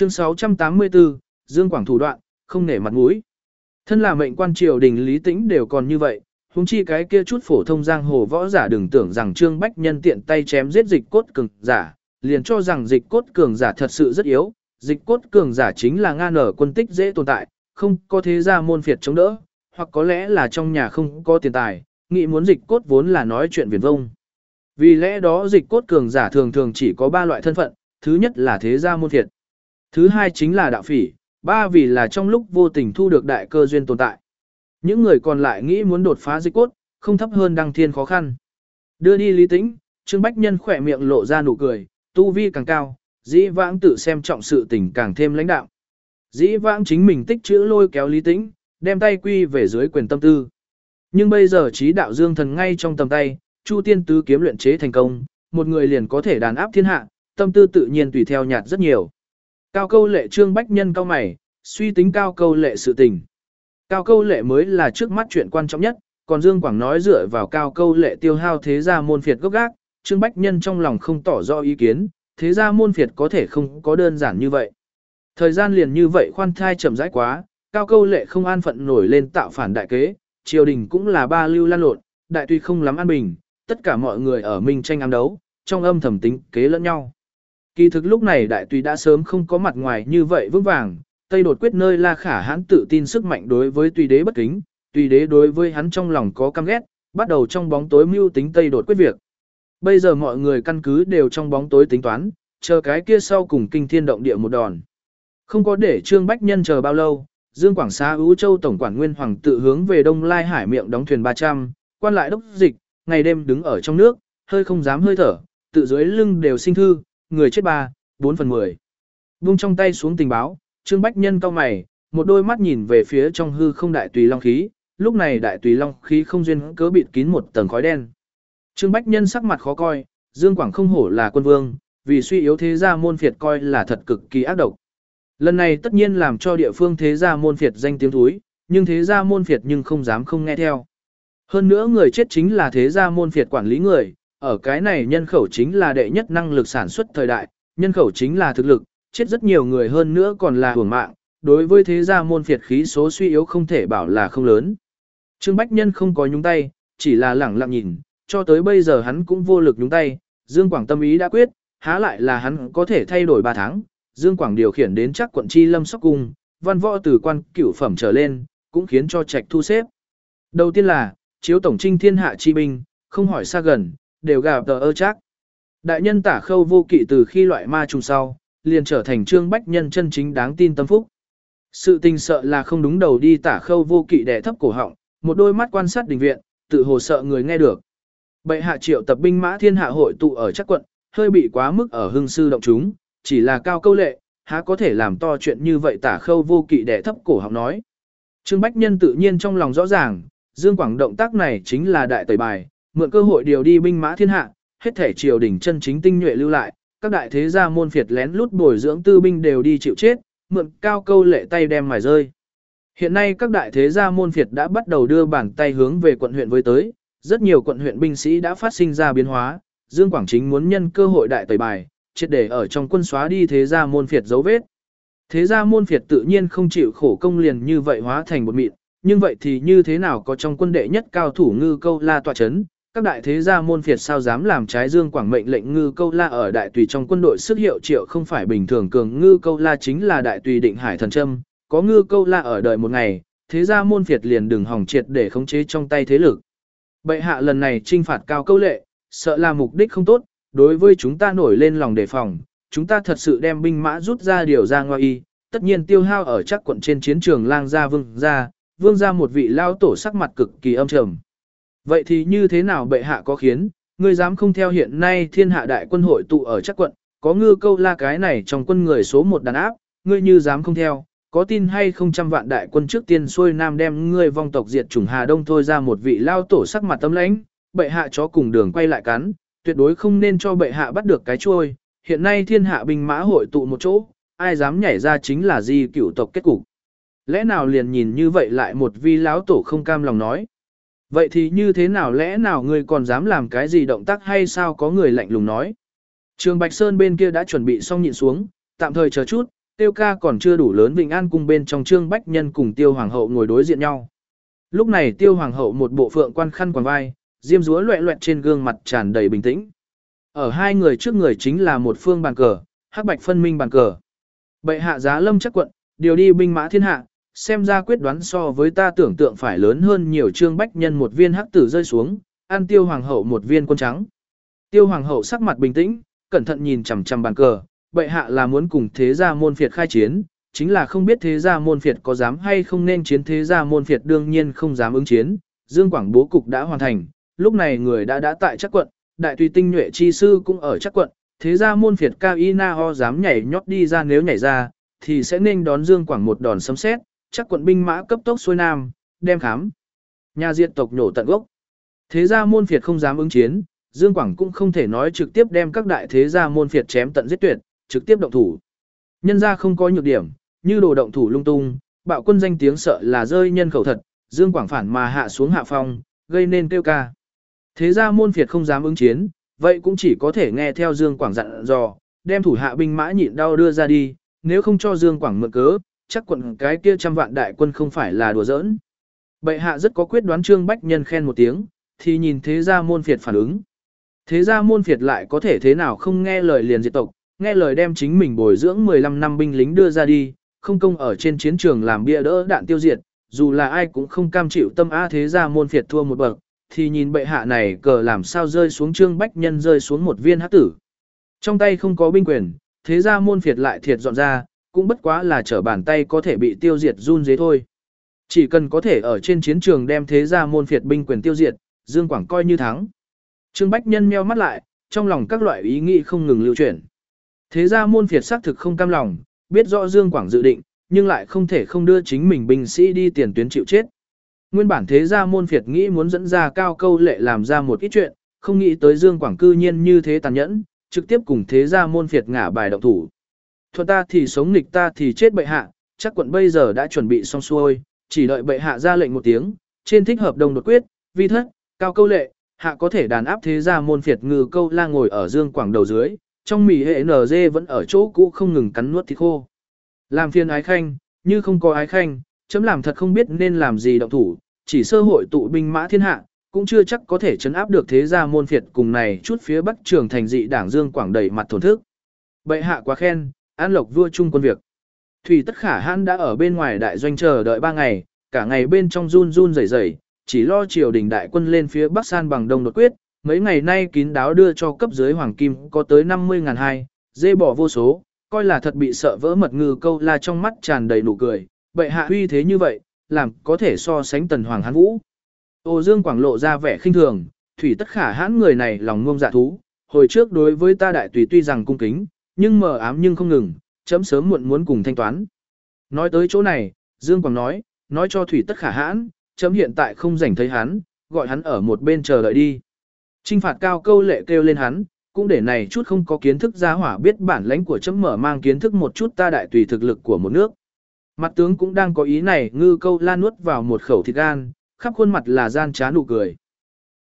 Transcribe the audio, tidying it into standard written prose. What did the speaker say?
Chương 684, Dương Quảng thủ đoạn, không nể mặt mũi. Thân là mệnh quan triều đình Lý Tĩnh đều còn như vậy, huống chi cái kia chút phổ thông giang hồ võ giả đừng tưởng rằng Trương Bách Nhân tiện tay chém giết dịch cốt cường giả, liền cho rằng dịch cốt cường giả thật sự rất yếu, dịch cốt cường giả chính là ngan ở quân tích dễ tồn tại, không có thế gia môn phiệt chống đỡ, hoặc có lẽ là trong nhà không có tiền tài, nghĩ muốn dịch cốt vốn là nói chuyện viển vông. Vì lẽ đó dịch cốt cường giả thường thường chỉ có 3 loại thân phận, thứ nhất là thế gia môn phiệt, thứ hai chính là đạo phỉ, ba vì là trong lúc vô tình thu được đại cơ duyên tồn tại. Những người còn lại nghĩ muốn đột phá dịch cốt, không thấp hơn đăng thiên khó khăn. Đưa đi Lý Tĩnh, Trương Bách Nhân khỏe miệng lộ ra nụ cười, tu vi càng cao, dĩ vãng tự xem trọng sự tình càng thêm lãnh đạo. Dĩ vãng chính mình tích chữ lôi kéo Lý Tĩnh, đem tay quy về dưới quyền tâm tư. Nhưng bây giờ trí đạo dương thần ngay trong tầm tay, Chu Tiên tứ kiếm luyện chế thành công, một người liền có thể đàn áp thiên hạ, tâm tư tự nhiên tùy theo nhạt rất nhiều. Cao câu lệ Trương Bách Nhân cao mày, suy tính cao câu lệ sự tình. Cao câu lệ mới là trước mắt chuyện quan trọng nhất, còn Dương Quảng nói dựa vào cao câu lệ tiêu hao thế gia môn phiệt gốc gác, Trương Bách Nhân trong lòng không tỏ rõ ý kiến, thế gia môn phiệt có thể không có đơn giản như vậy. Thời gian liền như vậy khoan thai chậm rãi quá, cao câu lệ không an phận nổi lên tạo phản đại kế, triều đình cũng là ba lưu lan lộn, đại tuy không lắm an bình, tất cả mọi người ở minh tranh ám đấu, trong âm thầm tính kế lẫn nhau. Kỳ thực lúc này đại tùy đã sớm không có mặt ngoài như vậy vững vàng, Tây đột quyết nơi La Khả Hãn tự tin sức mạnh đối với tùy đế bất kính, tùy đế đối với hắn trong lòng có căm ghét, bắt đầu trong bóng tối mưu tính Tây đột quyết việc. Bây giờ mọi người căn cứ đều trong bóng tối tính toán, chờ cái kia sau cùng kinh thiên động địa một đòn. Không có để Trương Bách Nhân chờ bao lâu, Dương Quảng Xá Ú Châu tổng quản Nguyên Hoàng tự hướng về Đông Lai Hải miệng đóng thuyền 300, quan lại đốc dịch, ngày đêm đứng ở trong nước, hơi không dám hơi thở, tự dưới lưng đều sinh thư, người chết 3/4. Vung trong tay xuống tình báo, Trương Bách Nhân cau mày, một đôi mắt nhìn về phía trong hư không đại tùy long khí, lúc này đại tùy long khí không duyên cớ bịt kín một tầng khói đen. Trương Bách Nhân sắc mặt khó coi, Dương Quảng không hổ là quân vương, vì suy yếu thế gia môn phiệt coi là thật cực kỳ ác độc. Lần này tất nhiên làm cho địa phương thế gia môn phiệt danh tiếng thúi, nhưng thế gia môn phiệt nhưng không dám không nghe theo. Hơn nữa người chết chính là thế gia môn phiệt quản lý người, ở cái này nhân khẩu chính là đệ nhất năng lực sản xuất thời đại, nhân khẩu chính là thực lực, chết rất nhiều người hơn nữa còn là hưởng mạng, đối với thế gia môn phiệt khí số suy yếu không thể bảo là không lớn. Trương Bách Nhân không có nhúng tay, chỉ là lẳng lặng nhìn, cho tới bây giờ hắn cũng vô lực nhúng tay, Dương Quảng tâm ý đã quyết, há lại là hắn có thể thay đổi 3 tháng, Dương Quảng điều khiển đến chắc quận Chi Lâm Sóc Cung, văn võ từ quan cửu phẩm trở lên, cũng khiến cho trạch thu xếp. Đầu tiên là, chiếu tổng trinh thiên hạ chi binh, không hỏi xa gần, đều gặp tờ ơ chắc. Đại nhân Tả Khâu Vô Kỵ từ khi loại ma trùng sau, liền trở thành Trương Bách Nhân chân chính đáng tin tâm phúc. Sự tình sợ là không đúng đầu đi Tả Khâu Vô Kỵ đè thấp cổ họng, một đôi mắt quan sát đình viện, tự hồ sợ người nghe được. Bệ hạ triệu tập binh mã thiên hạ hội tụ ở chắc quận, hơi bị quá mức ở hưng sư động chúng, chỉ là cao câu lệ, há có thể làm to chuyện như vậy. Tả Khâu Vô Kỵ đè thấp cổ họng nói. Trương Bách Nhân tự nhiên trong lòng rõ ràng, Dương Quảng động tác này chính là đại tẩy bài, mượn cơ hội điều đi binh mã thiên hạ, hết thể triều đình chân chính tinh nhuệ lưu lại, các đại thế gia môn phiệt lén lút bồi dưỡng tư binh đều đi chịu chết, mượn cao câu lệ tay đem mài rơi. Hiện nay các đại thế gia môn phiệt đã bắt đầu đưa bàn tay hướng về quận huyện với tới, rất nhiều quận huyện binh sĩ đã phát sinh ra biến hóa, Dương Quảng chính muốn nhân cơ hội đại tẩy bài, triệt để ở trong quân xóa đi thế gia môn phiệt dấu vết. Thế gia môn phiệt tự nhiên không chịu khổ công liền như vậy hóa thành một mịn, nhưng vậy thì như thế nào có trong quân đệ nhất cao thủ Ngư Câu La tọa chấn, các đại thế gia môn phiệt sao dám làm trái Dương Quảng mệnh lệnh. Ngư Câu La ở đại tùy trong quân đội sức hiệu triệu không phải bình thường cường, Ngư Câu La chính là đại tùy định hải thần châm, có Ngư Câu La ở đợi một ngày, thế gia môn phiệt liền đừng hỏng triệt để khống chế trong tay thế lực. Bệ hạ lần này trinh phạt cao câu lệ, sợ là mục đích không tốt, đối với chúng ta nổi lên lòng đề phòng, chúng ta thật sự đem binh mã rút ra điều ra ngoài y, tất nhiên tiêu hao ở chắc quận trên chiến trường lang gia vương gia một vị lao tổ sắc mặt cực kỳ âm trầm. Vậy thì như thế nào bệ hạ có khiến, ngươi dám không theo hiện nay thiên hạ đại quân hội tụ ở chắc quận, có Ngư Câu La cái này trong quân người số 1 đàn áp, ngươi như dám không theo, có tin hay không trăm vạn đại quân trước tiên xuôi nam đem ngươi vong tộc diệt chủng Hà Đông thôi ra. Một vị lao tổ sắc mặt tâm lãnh, bệ hạ chó cùng đường quay lại cắn, tuyệt đối không nên cho bệ hạ bắt được cái trôi, hiện nay thiên hạ binh mã hội tụ một chỗ, ai dám nhảy ra chính là di cửu tộc kết cục. Lẽ nào liền nhìn như vậy lại một vi lão tổ không cam lòng nói. Vậy thì như thế nào, lẽ nào ngươi còn dám làm cái gì động tác hay sao, có người lạnh lùng nói. Trường Bạch Sơn bên kia đã chuẩn bị xong nhịn xuống, tạm thời chờ chút, Tiêu ca còn chưa đủ lớn, Vịnh An cung bên trong Trương Bách Nhân cùng Tiêu Hoàng hậu ngồi đối diện nhau. Lúc này Tiêu Hoàng hậu một bộ phượng quan khăn quàng vai, diêm dúa loẹt loẹt trên gương mặt tràn đầy bình tĩnh. Ở hai người trước người chính là một phương bàn cờ, hắc bạch phân minh bàn cờ. Bệ hạ giá lâm chắc quận, điều đi binh mã thiên hạ, xem ra quyết đoán so với ta tưởng tượng phải lớn hơn nhiều. Trương Bách Nhân một viên hắc tử rơi xuống, ăn Tiêu Hoàng hậu một viên quân trắng. Tiêu Hoàng hậu sắc mặt bình tĩnh, cẩn thận nhìn chằm chằm bàn cờ, bệ hạ là muốn cùng thế gia môn phiệt khai chiến, chính là không biết thế gia môn phiệt có dám hay không nên chiến. Thế gia môn phiệt đương nhiên không dám ứng chiến, Dương Quảng bố cục đã hoàn thành, lúc này người đã tại chắc quận, đại tùy tinh nhuệ chi sư cũng ở chắc quận, thế gia môn phiệt Cao Y Na Ho dám nhảy nhót đi ra, nếu nhảy ra thì sẽ nên đón Dương Quảng một đòn sấm sét, chắc quận binh mã cấp tốc xuôi nam, đem khám nhà diệt tộc nhổ tận gốc. Thế gia môn phiệt không dám ứng chiến, Dương Quảng cũng không thể nói trực tiếp đem các đại thế gia môn phiệt chém tận giết tuyệt, trực tiếp động thủ. Nhân gia không có nhược điểm, như đồ động thủ lung tung, bạo quân danh tiếng sợ là rơi nhân khẩu thật, Dương Quảng phản mà hạ xuống hạ phong, gây nên tiêu ca. Thế gia môn phiệt không dám ứng chiến, vậy cũng chỉ có thể nghe theo Dương Quảng dặn dò, đem thủ hạ binh mã nhịn đau đưa ra đi, nếu không cho Dương Quảng mượn cớ, chắc quận cái kia 100 vạn đại quân không phải là đùa giỡn. Bệ hạ rất có quyết đoán. Trương Bách Nhân khen một tiếng, thì nhìn thế gia môn phiệt phản ứng. Thế gia môn phiệt lại có thể thế nào không nghe lời liền diệt tộc, nghe lời đem chính mình bồi dưỡng 15 năm binh lính đưa ra đi, không công ở trên chiến trường làm bia đỡ đạn tiêu diệt, dù là ai cũng không cam chịu tâm a. Thế gia môn phiệt thua một bậc, thì nhìn bệ hạ này cờ làm sao rơi xuống. Trương Bách Nhân rơi xuống một viên hắc tử. Trong tay không có binh quyền, thế gia môn phiệt lại thiệt dọn ra, cũng bất quá là trở bàn tay có thể bị tiêu diệt run dế thôi. Chỉ cần có thể ở trên chiến trường đem thế gia môn phiệt binh quyền tiêu diệt, Dương Quảng coi như thắng. Trương Bách Nhân meo mắt lại, trong lòng các loại ý nghĩ không ngừng lưu chuyển. Thế gia môn phiệt xác thực không cam lòng, biết rõ Dương Quảng dự định, nhưng lại không thể không đưa chính mình binh sĩ đi tiền tuyến chịu chết. Nguyên bản thế gia môn phiệt nghĩ muốn dẫn ra Cao Câu Lệ làm ra một ít chuyện, không nghĩ tới Dương Quảng cư nhiên như thế tàn nhẫn, trực tiếp cùng thế gia môn phiệt ngả bài động thủ. Thuận ta thì sống, nghịch ta thì chết bệ hạ, chắc quận bây giờ đã chuẩn bị xong xuôi, chỉ đợi bệ hạ ra lệnh một tiếng, trên thích hợp đồng đột quyết, vi thất, Cao Câu Lệ, hạ có thể đàn áp thế gia môn phiệt. Ngư Câu La ngồi ở Dương Quảng đầu dưới, trong mì hệ NG vẫn ở chỗ cũ không ngừng cắn nuốt thịt khô. Làm phiền ái khanh, như không có ái khanh, chấm làm thật không biết nên làm gì động thủ, chỉ sơ hội tụ binh mã thiên hạ, cũng chưa chắc có thể trấn áp được thế gia môn phiệt cùng này chút phía bắc trường thành dị đảng. Dương Quảng đầy mặt thổn thức. Bệ hạ quá khen, An Lộc vua chung quân việc. Thủy Tất Khả Hãn đã ở bên ngoài đại doanh chờ đợi 3 ngày, cả ngày bên trong run run rẩy rẩy, chỉ lo triều đình đại quân lên phía bắc san bằng đông đột quyết. Mấy ngày nay kín đáo đưa cho cấp dưới hoàng kim có tới 50.000 hai, dê bỏ vô số, coi là thật bị sợ vỡ mật. Ngư Câu La trong mắt tràn đầy nụ cười, bệ hạ uy thế như vậy, làm có thể so sánh Tần Hoàng Hán Vũ. Ô Dương Quảng lộ ra vẻ khinh thường, Thủy Tất Khả Hãn người này lòng ngông dạ thú, hồi trước đối với ta đại tùy tuy rằng cung kính, nhưng mờ ám nhưng không ngừng, chấm sớm muộn muốn cùng thanh toán. Nói tới chỗ này, Dương Quảng nói cho Thủy Tất Khả Hãn, chấm hiện tại không rảnh thấy hắn, gọi hắn ở một bên chờ đợi đi. Trinh phạt Cao Câu Lệ kêu lên hắn, cũng để này chút không có kiến thức gia hỏa biết bản lãnh của chấm, mở mang kiến thức một chút ta đại tùy thực lực của một nước. Mặt tướng cũng đang có ý này. Ngư Câu La nuốt vào một khẩu thịt gan, khắp khuôn mặt là gian trá nụ cười.